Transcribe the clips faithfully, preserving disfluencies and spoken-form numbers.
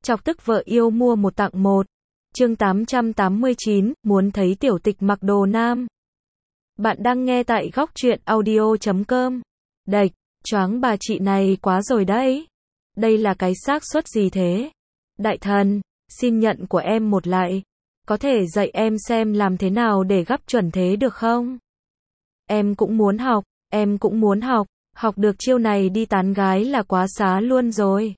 Chọc tức vợ yêu mua một tặng một. Chương tám trăm tám mươi chín, muốn thấy tiểu tịch mặc đồ nam. Bạn đang nghe tại góc truyện audio chấm com. Đệch, choáng bà chị này quá rồi đấy. Đây là cái xác suất gì thế? Đại thần, xin nhận của em một lại. Có thể dạy em xem làm thế nào để gắp chuẩn thế được không? Em cũng muốn học, em cũng muốn học. Học được chiêu này đi tán gái là quá xá luôn rồi.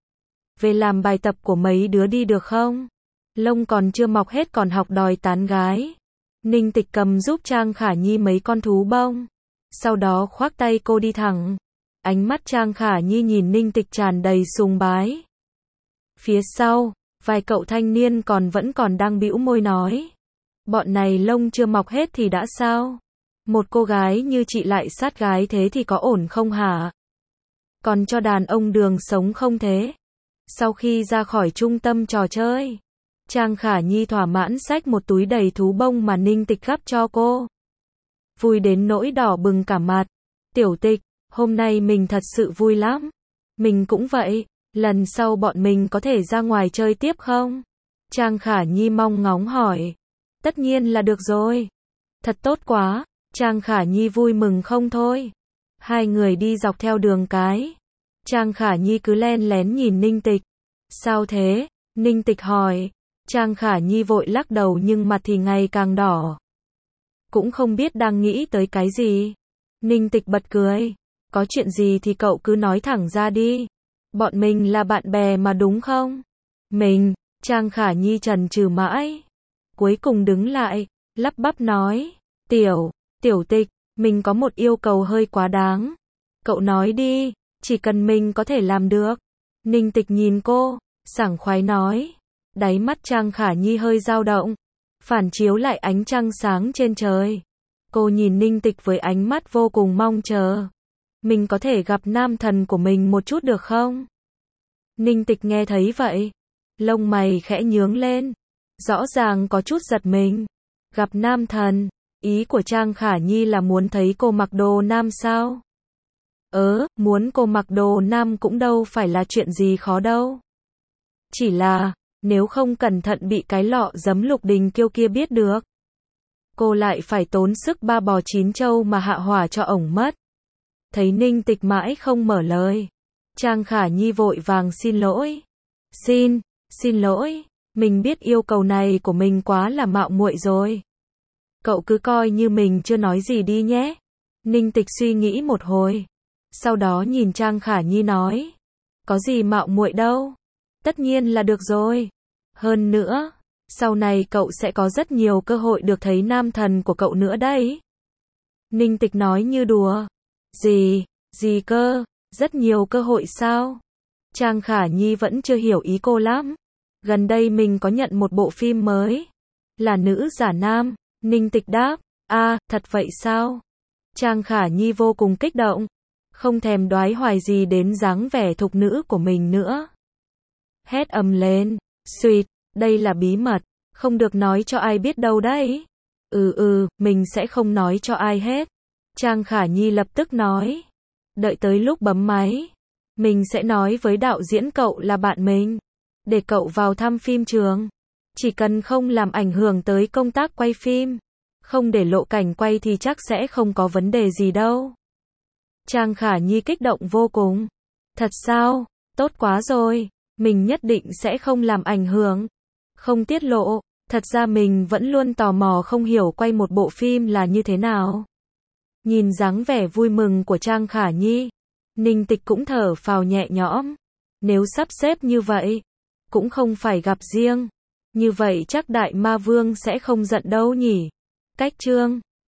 Về làm bài tập của mấy đứa đi được không? Lông còn chưa mọc hết còn học đòi tán gái. Ninh Tịch cầm giúp Trang Khả Nhi mấy con thú bông. Sau đó khoác tay cô đi thẳng. Ánh mắt Trang Khả Nhi nhìn Ninh Tịch tràn đầy sùng bái. Phía sau, vài cậu thanh niên còn vẫn còn đang bĩu môi nói. Bọn này lông chưa mọc hết thì đã sao? Một cô gái như chị lại sát gái thế thì có ổn không hả? Còn cho đàn ông đường sống không thế? Sau khi ra khỏi trung tâm trò chơi, Trang Khả Nhi thỏa mãn xách một túi đầy thú bông mà Ninh Tịch gắp cho cô. Vui đến nỗi đỏ bừng cả mặt. Tiểu Tịch, hôm nay mình thật sự vui lắm. Mình cũng vậy, lần sau bọn mình có thể ra ngoài chơi tiếp không? Trang Khả Nhi mong ngóng hỏi. Tất nhiên là được rồi. Thật tốt quá, Trang Khả Nhi vui mừng không thôi. Hai người đi dọc theo đường cái. Trang Khả Nhi cứ len lén nhìn Ninh Tịch. Sao thế? Ninh Tịch hỏi. Trang Khả Nhi vội lắc đầu nhưng mặt thì ngày càng đỏ. Cũng không biết đang nghĩ tới cái gì. Ninh Tịch bật cười. Có chuyện gì thì cậu cứ nói thẳng ra đi. Bọn mình là bạn bè mà đúng không? Mình, Trang Khả Nhi chần chừ mãi. Cuối cùng đứng lại, lắp bắp nói. Tiểu, Tiểu Tịch, mình có một yêu cầu hơi quá đáng. Cậu nói đi, chỉ cần mình có thể làm được. Ninh Tịch nhìn cô, sảng khoái nói. Đáy mắt Trang Khả Nhi hơi dao động, phản chiếu lại ánh trăng sáng trên trời. Cô nhìn Ninh Tịch với ánh mắt vô cùng mong chờ. Mình có thể gặp nam thần của mình một chút được không? Ninh Tịch nghe thấy vậy, lông mày khẽ nhướng lên, rõ ràng có chút giật mình. Gặp nam thần, ý của Trang Khả Nhi là muốn thấy cô mặc đồ nam sao? Ớ, muốn cô mặc đồ nam cũng đâu phải là chuyện gì khó đâu. Chỉ là, nếu không cẩn thận bị cái lọ giấm Lục Đình Kiêu kia biết được, cô lại phải tốn sức ba bò chín trâu mà hạ hỏa cho ổng mất. Thấy Ninh Tịch mãi không mở lời, Trang Khả Nhi vội vàng xin lỗi. Xin, xin lỗi, mình biết yêu cầu này của mình quá là mạo muội rồi. Cậu cứ coi như mình chưa nói gì đi nhé. Ninh Tịch suy nghĩ một hồi, sau đó nhìn Trang Khả Nhi nói. Có gì mạo muội đâu. Tất nhiên là được rồi. Hơn nữa, sau này cậu sẽ có rất nhiều cơ hội được thấy nam thần của cậu nữa đấy. Ninh Tịch nói như đùa. Gì, gì cơ, rất nhiều cơ hội sao? Trang Khả Nhi vẫn chưa hiểu ý cô lắm. Gần đây mình có nhận một bộ phim mới. Là nữ giả nam. Ninh Tịch đáp. À, thật vậy sao? Trang Khả Nhi vô cùng kích động. Không thèm đoái hoài gì đến dáng vẻ thục nữ của mình nữa. Hét ầm lên. Xuyệt, đây là bí mật. Không được nói cho ai biết đâu đấy. Ừ ừ, mình sẽ không nói cho ai hết. Trang Khả Nhi lập tức nói. Đợi tới lúc bấm máy, mình sẽ nói với đạo diễn cậu là bạn mình, để cậu vào thăm phim trường. Chỉ cần không làm ảnh hưởng tới công tác quay phim, không để lộ cảnh quay thì chắc sẽ không có vấn đề gì đâu. Trang Khả Nhi kích động vô cùng. Thật sao? Tốt quá rồi. Mình nhất định sẽ không làm ảnh hưởng, không tiết lộ. Thật ra mình vẫn luôn tò mò không hiểu quay một bộ phim là như thế nào. Nhìn dáng vẻ vui mừng của Trang Khả Nhi, Ninh Tịch cũng thở phào nhẹ nhõm. Nếu sắp xếp như vậy, cũng không phải gặp riêng. Như vậy chắc Đại Ma Vương sẽ không giận đâu nhỉ. Cách chương